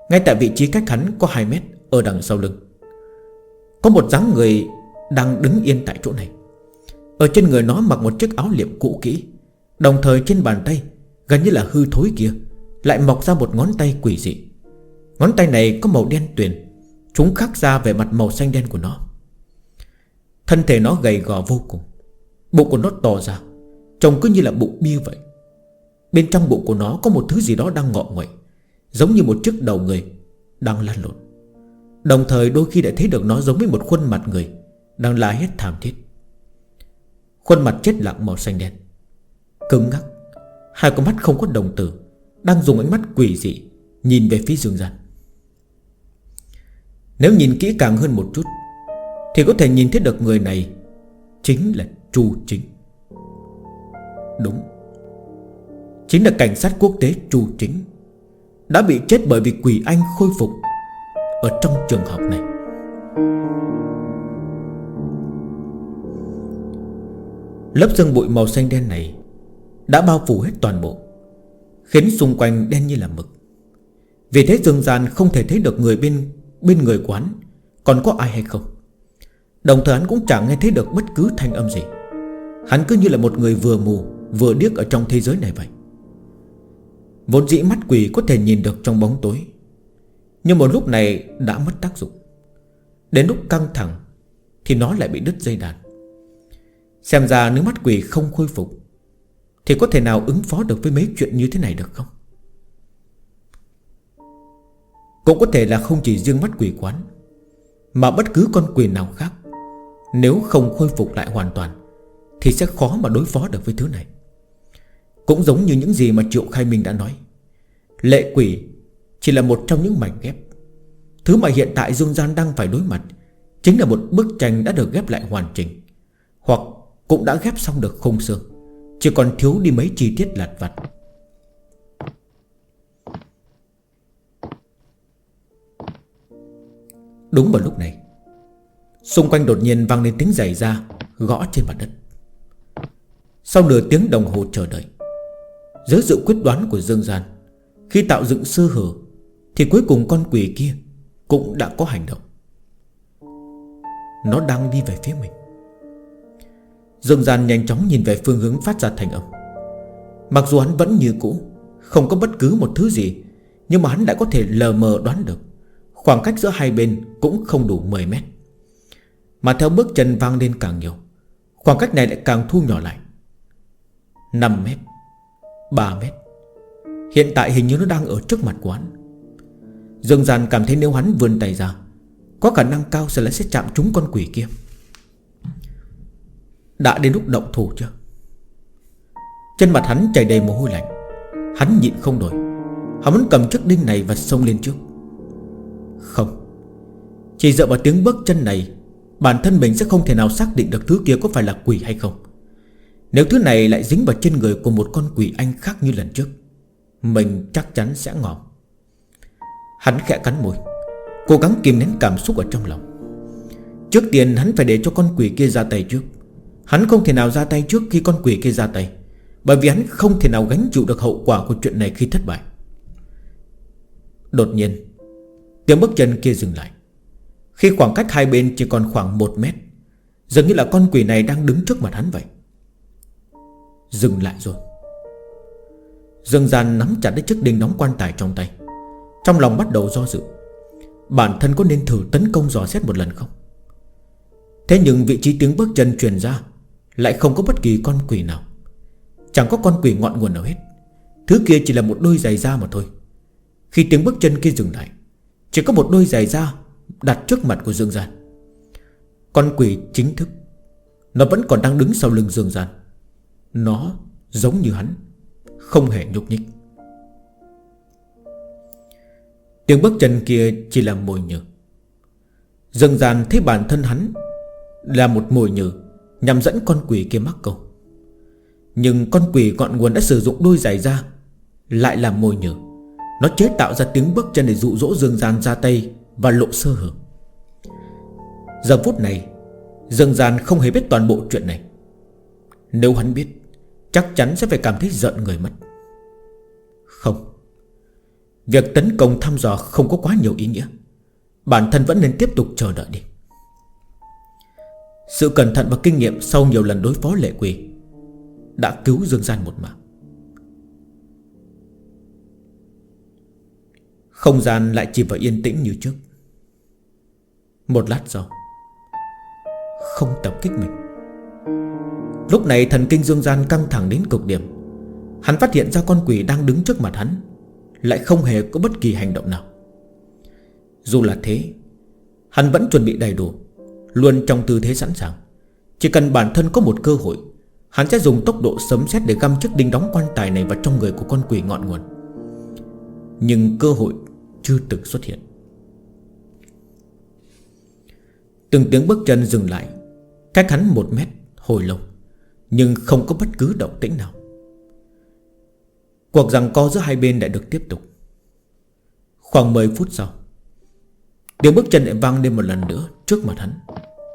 Ngay tại vị trí cách hắn có 2 mét, ở đằng sau lưng, có một dáng người đang đứng yên tại chỗ này. Ở trên người nó mặc một chiếc áo liệm cũ kỹ, đồng thời trên bàn tay gần như là hư thối kia lại mọc ra một ngón tay quỷ dị. Ngón tay này có màu đen tuyền, chúng khắc ra về mặt màu xanh đen của nó. Thân thể nó gầy gò vô cùng, bụng của nó to ra, trông cứ như là bụng bia vậy. Bên trong bụng của nó có một thứ gì đó đang ngọ nguậy, giống như một chiếc đầu người đang lăn lộn. Đồng thời đôi khi lại thấy được nó giống với một khuôn mặt người đang la hét thảm thiết. Khuôn mặt chết lặng màu xanh đen, cứng ngắc, hai con mắt không có đồng tử, đang dùng ánh mắt quỷ dị nhìn về phía Dương Gian. Nếu nhìn kỹ càng hơn một chút thì có thể nhìn thấy được người này chính là Chu Chính. Đúng, chính là cảnh sát quốc tế Chu Chính, đã bị chết bởi vì quỷ anh khôi phục ở trong trường học này. Lớp sương bụi màu xanh đen này đã bao phủ hết toàn bộ, khiến xung quanh đen như là mực. Vì thế Dương Gian không thể thấy được người bên người của hắn còn có ai hay không. Đồng thời hắn cũng chẳng nghe thấy được bất cứ thanh âm gì. Hắn cứ như là một người vừa mù vừa điếc ở trong thế giới này vậy. Vốn dĩ mắt quỷ có thể nhìn được trong bóng tối, nhưng một lúc này đã mất tác dụng. Đến lúc căng thẳng thì nó lại bị đứt dây đàn. Xem ra nếu mắt quỷ không khôi phục thì có thể nào ứng phó được với mấy chuyện như thế này được không? Cũng có thể là không chỉ riêng mắt quỷ quán, mà bất cứ con quỷ nào khác, nếu không khôi phục lại hoàn toàn thì sẽ khó mà đối phó được với thứ này. Cũng giống như những gì mà Triệu Khai Minh đã nói, lệ quỷ chỉ là một trong những mảnh ghép. Thứ mà hiện tại Dương Gian đang phải đối mặt chính là một bức tranh đã được ghép lại hoàn chỉnh, hoặc cũng đã ghép xong được khung xương, chỉ còn thiếu đi mấy chi tiết lặt vặt. Đúng vào lúc này, xung quanh đột nhiên vang lên tiếng giày da gõ trên mặt đất. Sau nửa tiếng đồng hồ chờ đợi, dưới sự quyết đoán của Dương Gian, khi tạo dựng sơ hở thì cuối cùng con quỷ kia cũng đã có hành động. Nó đang đi về phía mình. Dương Gian nhanh chóng nhìn về phương hướng phát ra thanh âm. Mặc dù hắn vẫn như cũ, không có bất cứ một thứ gì, nhưng mà hắn đã có thể lờ mờ đoán được khoảng cách giữa hai bên cũng không đủ 10 mét. Mà theo bước chân vang lên càng nhiều, khoảng cách này lại càng thu nhỏ lại. 5 mét, 3 mét. Hiện tại hình như nó đang ở trước mặt của hắn. Dương Gian cảm thấy nếu hắn vươn tay ra, có khả năng cao sẽ chạm trúng con quỷ kia. Đã đến lúc động thủ chưa? Trên mặt hắn chảy đầy mồ hôi lạnh. Hắn nhịn không nổi, hắn muốn cầm chiếc đinh này và xông lên trước. Không, chỉ dựa vào tiếng bước chân này, bản thân mình sẽ không thể nào xác định được thứ kia có phải là quỷ hay không. Nếu thứ này lại dính vào trên người của một con quỷ anh khác như lần trước, mình chắc chắn sẽ ngỏm. Hắn khẽ cắn môi, cố gắng kìm nén cảm xúc ở trong lòng. Trước tiên hắn phải để cho con quỷ kia ra tay trước. Hắn không thể nào ra tay trước khi con quỷ kia ra tay, bởi vì hắn không thể nào gánh chịu được hậu quả của chuyện này khi thất bại. Đột nhiên, tiếng bước chân kia dừng lại. Khi khoảng cách hai bên chỉ còn khoảng 1 mét, dường như là con quỷ này đang đứng trước mặt hắn vậy. Dừng lại rồi. Dương Gian nắm chặt lấy chiếc đinh đóng quan tài trong tay, trong lòng bắt đầu do dự. Bản thân có nên thử tấn công dò xét một lần không? Thế nhưng vị trí tiếng bước chân truyền ra lại không có bất kỳ con quỷ nào. Chẳng có con quỷ ngọn nguồn nào hết. Thứ kia chỉ là một đôi giày da mà thôi. Khi tiếng bước chân kia dừng lại, chỉ có một đôi giày da đặt trước mặt của Dương Gian. Con quỷ chính thức, nó vẫn còn đang đứng sau lưng Dương Gian. Nó giống như hắn, không hề nhúc nhích. Tiếng bước chân kia chỉ là mồi nhử. Dương Gian thấy bản thân hắn là một mồi nhử nhằm dẫn con quỷ kia mắc câu. Nhưng con quỷ ngọn nguồn đã sử dụng đôi giày da lại là mồi nhử. Nó chế tạo ra tiếng bước chân để dụ dỗ Dương Gian ra tay và lộ sơ hở. Giờ phút này, Dương Gian không hề biết toàn bộ chuyện này. Nếu hắn biết, chắc chắn sẽ phải cảm thấy giận người mất. Không, Việc tấn công thăm dò không có quá nhiều ý nghĩa. Bản thân vẫn nên tiếp tục chờ đợi đi. Sự cẩn thận và kinh nghiệm sau nhiều lần đối phó lệ quỷ đã cứu Dương Gian một mạng. Không gian lại chìm vào yên tĩnh như trước. Một lát sau, không tập kích mình. Lúc này thần kinh Dương Gian căng thẳng đến cực điểm. Hắn phát hiện ra con quỷ đang đứng trước mặt hắn lại không hề có bất kỳ hành động nào. Dù là thế, hắn vẫn chuẩn bị đầy đủ, luôn trong tư thế sẵn sàng. Chỉ cần bản thân có một cơ hội, hắn sẽ dùng tốc độ sấm sét để găm chiếc đinh đóng quan tài này vào trong người của con quỷ ngọn nguồn. Nhưng cơ hội chưa từng xuất hiện. Từng tiếng bước chân dừng lại cách hắn 1 mét hồi lâu, nhưng không có bất cứ động tĩnh nào. Cuộc giằng co giữa hai bên lại được tiếp tục. Khoảng 10 phút sau, tiếng bước chân lại vang lên một lần nữa trước mặt hắn.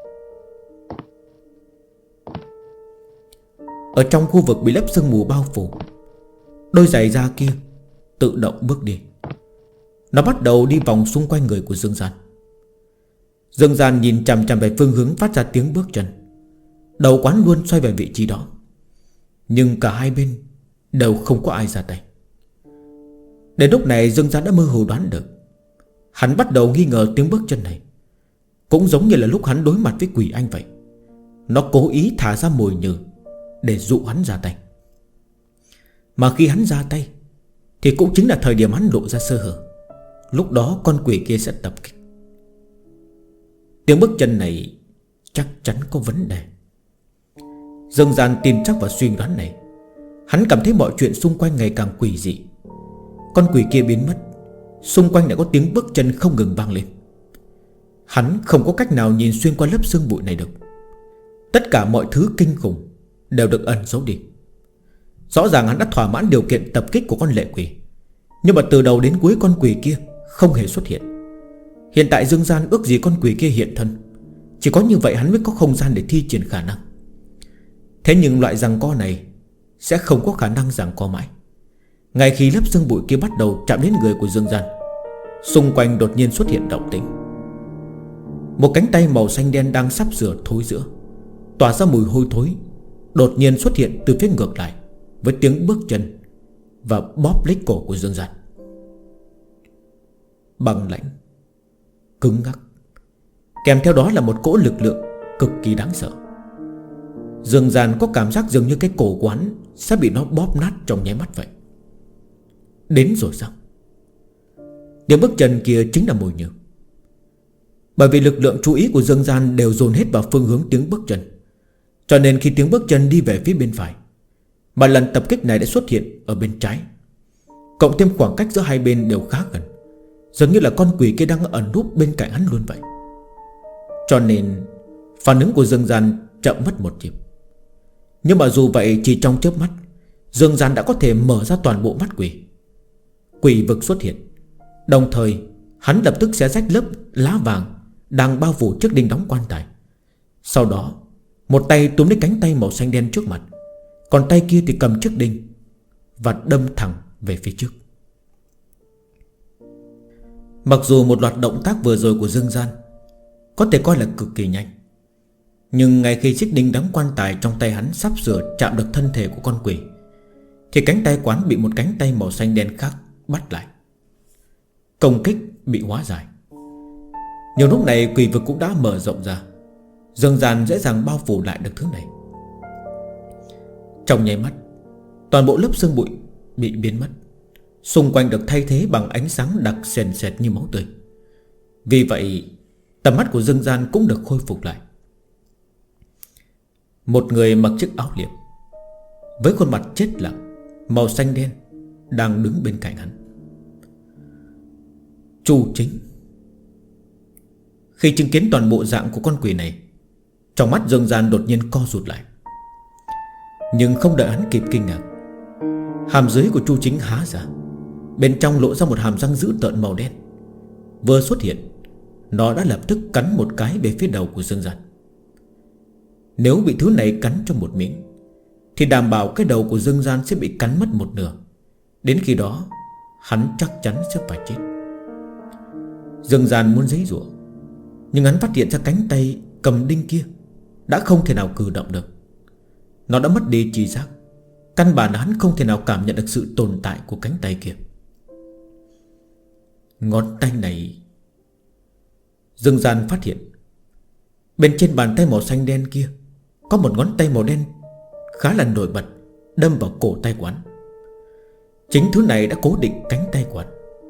Ở trong khu vực bị lớp sương mù bao phủ, đôi giày da kia tự động bước đi. Nó bắt đầu đi vòng xung quanh người của Dương Gian. Dương Gian nhìn chằm chằm về phương hướng phát ra tiếng bước chân. Đầu quán luôn xoay về vị trí đó. Nhưng cả hai bên đều không có ai ra tay. Đến lúc này Dương Gian đã mơ hồ đoán được. Hắn bắt đầu nghi ngờ tiếng bước chân này. Cũng giống như là lúc hắn đối mặt với quỷ anh vậy. Nó cố ý thả ra mồi nhử để dụ hắn ra tay. Mà khi hắn ra tay thì cũng chính là thời điểm hắn lộ ra sơ hở. Lúc đó con quỷ kia sẽ tập kích. Tiếng bước chân này chắc chắn có vấn đề. Dương Gian tin chắc vào suy đoán này. Hắn cảm thấy mọi chuyện xung quanh ngày càng quỷ dị. Con quỷ kia biến mất, xung quanh lại có tiếng bước chân không ngừng vang lên. Hắn không có cách nào nhìn xuyên qua lớp sương bụi này được. Tất cả mọi thứ kinh khủng đều được ẩn giấu đi. Rõ ràng hắn đã thỏa mãn điều kiện tập kích của con lệ quỷ, nhưng mà từ đầu đến cuối con quỷ kia không hề xuất hiện. Hiện tại Dương Gian ước gì con quỷ kia hiện thân. Chỉ có như vậy hắn mới có không gian để thi triển khả năng. Thế nhưng loại giằng co này sẽ không có khả năng giằng co mãi. Ngay khi lớp sương bụi kia bắt đầu chạm đến người của Dương Gian, xung quanh đột nhiên xuất hiện động tĩnh. Một cánh tay màu xanh đen đang sắp sửa thối rữa, tỏa ra mùi hôi thối, đột nhiên xuất hiện từ phía ngược lại, với tiếng bước chân và bóp lấy cổ của Dương Gian. Băng lãnh, cứng ngắc, kèm theo đó là một cỗ lực lượng cực kỳ đáng sợ. Dương Gian có cảm giác dường như cái cổ của hắn sẽ bị nó bóp nát trong nháy mắt vậy. Đến rồi sao? Tiếng bước chân kia chính là mồi nhử. Bởi vì lực lượng chú ý của Dương Gian đều dồn hết vào phương hướng tiếng bước chân, cho nên khi tiếng bước chân đi về phía bên phải, mà lần tập kích này đã xuất hiện ở bên trái. Cộng thêm khoảng cách giữa hai bên đều khá gần, dường như là con quỷ kia đang ẩn núp bên cạnh hắn luôn vậy. Cho nên phản ứng của Dương Gian chậm mất một nhịp. Nhưng mà dù vậy, chỉ trong chớp mắt, Dương Gian đã có thể mở ra toàn bộ mắt quỷ. Quỷ vực xuất hiện. Đồng thời hắn lập tức xé rách lớp lá vàng đang bao phủ chiếc đinh đóng quan tài. Sau đó một tay túm lấy cánh tay màu xanh đen trước mặt, còn tay kia thì cầm chiếc đinh và đâm thẳng về phía trước. Mặc dù một loạt động tác vừa rồi của Dương Gian có thể coi là cực kỳ nhanh, nhưng ngay khi chiếc đinh đóng quan tài trong tay hắn sắp sửa chạm được thân thể của con quỷ, thì cánh tay quán bị một cánh tay màu xanh đen khác bắt lại. Công kích bị hóa giải. Nhiều lúc này quỷ vực cũng đã mở rộng ra, Dương Gian dễ dàng bao phủ lại được thứ này. Trong nháy mắt, toàn bộ lớp sương bụi bị biến mất, xung quanh được thay thế bằng ánh sáng đặc sền sệt như máu tươi. Vì vậy tầm mắt của Dương Gian cũng được khôi phục lại. Một người mặc chiếc áo liệm với khuôn mặt chết lặng, màu xanh đen, đang đứng bên cạnh hắn. Chu Chính. Khi chứng kiến toàn bộ dạng của con quỷ này, trong mắt Dương Gian đột nhiên co rụt lại. Nhưng không đợi hắn kịp kinh ngạc, hàm dưới của Chu Chính há ra, bên trong lộ ra một hàm răng dữ tợn màu đen. Vừa xuất hiện, nó đã lập tức cắn một cái về phía đầu của Dương Gian. Nếu bị thứ này cắn cho một miếng, thì đảm bảo cái đầu của Dương Gian sẽ bị cắn mất một nửa. Đến khi đó hắn chắc chắn sẽ phải chết. Dương Gian muốn giãy giụa, nhưng hắn phát hiện ra cánh tay cầm đinh kia đã không thể nào cử động được. Nó đã mất đi trí giác. Căn bản là hắn không thể nào cảm nhận được sự tồn tại của cánh tay kia. Ngón tay này, Dương Gian phát hiện bên trên bàn tay màu xanh đen kia có một ngón tay màu đen khá là nổi bật, đâm vào cổ tay quán. Chính thứ này đã cố định cánh tay quán.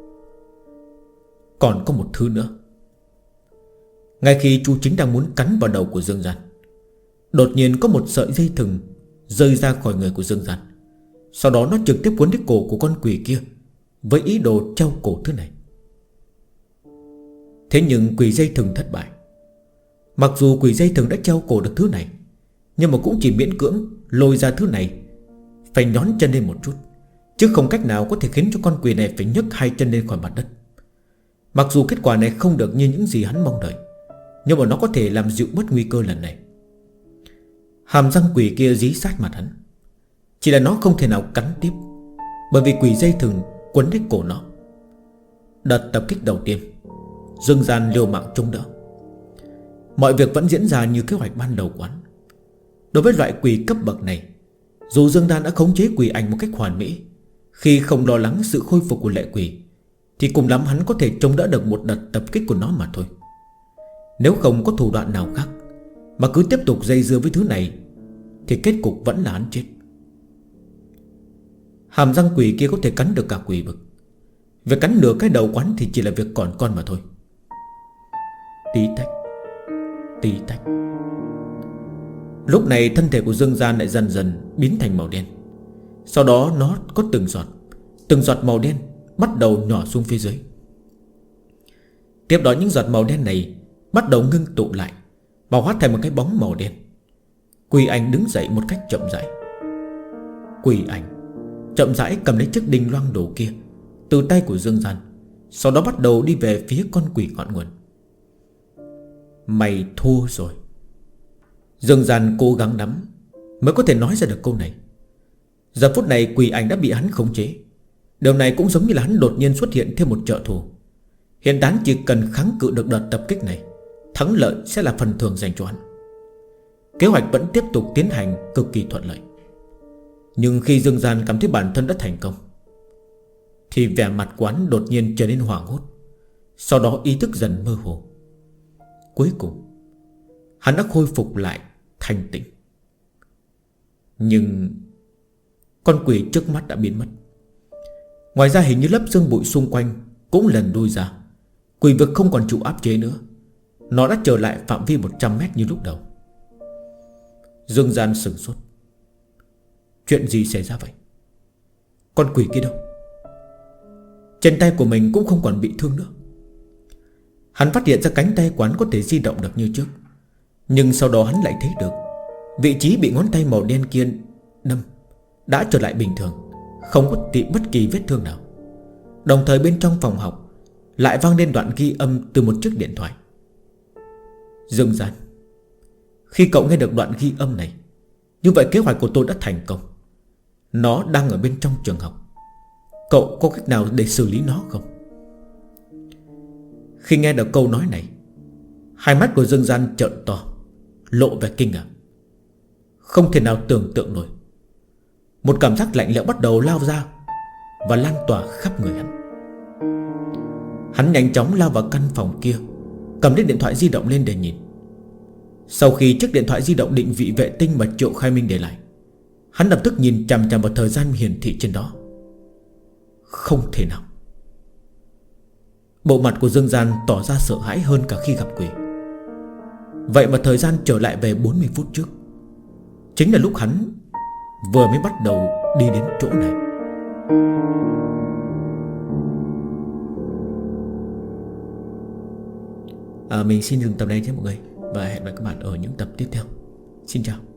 Còn có một thứ nữa. Ngay khi Chu Chính đang muốn cắn vào đầu của Dương Gian, đột nhiên có một sợi dây thừng rơi ra khỏi người của Dương Gian. Sau đó nó trực tiếp quấn lấy cổ của con quỷ kia, với ý đồ treo cổ thứ này. Thế nhưng quỷ dây thừng thất bại. Mặc dù quỷ dây thừng đã treo cổ được thứ này, nhưng mà cũng chỉ miễn cưỡng lôi ra thứ này, phải nhón chân lên một chút, chứ không cách nào có thể khiến cho con quỷ này phải nhấc hai chân lên khỏi mặt đất. Mặc dù kết quả này không được như những gì hắn mong đợi, nhưng mà nó có thể làm dịu bớt nguy cơ lần này. Hàm răng quỷ kia dí sát mặt hắn, chỉ là nó không thể nào cắn tiếp, bởi vì quỷ dây thừng quấn lấy cổ nó. Đợt tập kích đầu tiên, Dương Gian liều mạng chống đỡ. Mọi việc vẫn diễn ra như kế hoạch ban đầu của hắn. Đối với loại quỷ cấp bậc này, dù Dương Gian đã khống chế quỷ ảnh một cách hoàn mỹ, khi không lo lắng sự khôi phục của lệ quỷ, thì cùng lắm hắn có thể chống đỡ được một đợt tập kích của nó mà thôi. Nếu không có thủ đoạn nào khác mà cứ tiếp tục dây dưa với thứ này, thì kết cục vẫn là hắn chết. Hàm răng quỷ kia có thể cắn được cả quỷ vực. Việc cắn nửa cái đầu quán thì chỉ là việc còn con mà thôi. Tí tách, tí tách. Lúc này thân thể của Dương Gian lại dần dần biến thành màu đen. Sau đó nó có từng giọt màu đen bắt đầu nhỏ xuống phía dưới. Tiếp đó những giọt màu đen này bắt đầu ngưng tụ lại, bao hóa thành một cái bóng màu đen. Quỷ ảnh đứng dậy một cách chậm rãi. Quỷ ảnh chậm rãi cầm lấy chiếc đinh loang đổ kia từ tay của Dương Gian, sau đó bắt đầu đi về phía con quỷ ngọn nguồn. Mày thua rồi. Dương Gian cố gắng lắm mới có thể nói ra được câu này. Giờ phút này quỷ ảnh đã bị hắn khống chế. Điều này cũng giống như là hắn đột nhiên xuất hiện thêm một trợ thủ. Hiện tại chỉ cần kháng cự được đợt tập kích này, thắng lợi sẽ là phần thưởng dành cho hắn. Kế hoạch vẫn tiếp tục tiến hành cực kỳ thuận lợi. Nhưng khi Dương Gian cảm thấy bản thân đã thành công, thì vẻ mặt quán đột nhiên trở nên hoảng hốt. Sau đó ý thức dần mơ hồ. Cuối cùng hắn đã khôi phục lại thanh tĩnh. Nhưng con quỷ trước mắt đã biến mất. Ngoài ra hình như lớp sương bụi xung quanh cũng lần đuôi ra. Quỷ vực không còn chịu áp chế nữa. Nó đã trở lại phạm vi 100 mét như lúc đầu. Dương Gian sửng sốt. Chuyện gì xảy ra vậy? Con quỷ kia đâu? Trên tay của mình cũng không còn bị thương nữa. Hắn phát hiện ra cánh tay quán có thể di động được như trước. Nhưng sau đó hắn lại thấy được vị trí bị ngón tay màu đen kia đâm đã trở lại bình thường, không có bất kỳ vết thương nào. Đồng thời bên trong phòng học lại vang lên đoạn ghi âm từ một chiếc điện thoại. Dương Gian, khi cậu nghe được đoạn ghi âm này, như vậy kế hoạch của tôi đã thành công. Nó đang ở bên trong trường học. Cậu có cách nào để xử lý nó không? Khi nghe được câu nói này, hai mắt của Dương Gian trợn to, lộ vẻ kinh ngạc. Không thể nào tưởng tượng nổi. Một cảm giác lạnh lẽo bắt đầu lao ra và lan tỏa khắp người hắn. Hắn nhanh chóng lao vào căn phòng kia, cầm lên điện thoại di động lên để nhìn. Sau khi chiếc điện thoại di động định vị vệ tinh mà Triệu Khai Minh để lại, hắn lập tức nhìn chằm chằm vào thời gian hiển thị trên đó. Không thể nào. Bộ mặt của Dương Gian tỏ ra sợ hãi hơn cả khi gặp quỷ. Vậy mà thời gian trở lại về 40 phút trước, chính là lúc hắn vừa mới bắt đầu đi đến chỗ này. Mình xin dừng tập này nhé mọi người, và hẹn gặp lại các bạn ở những tập tiếp theo. Xin chào.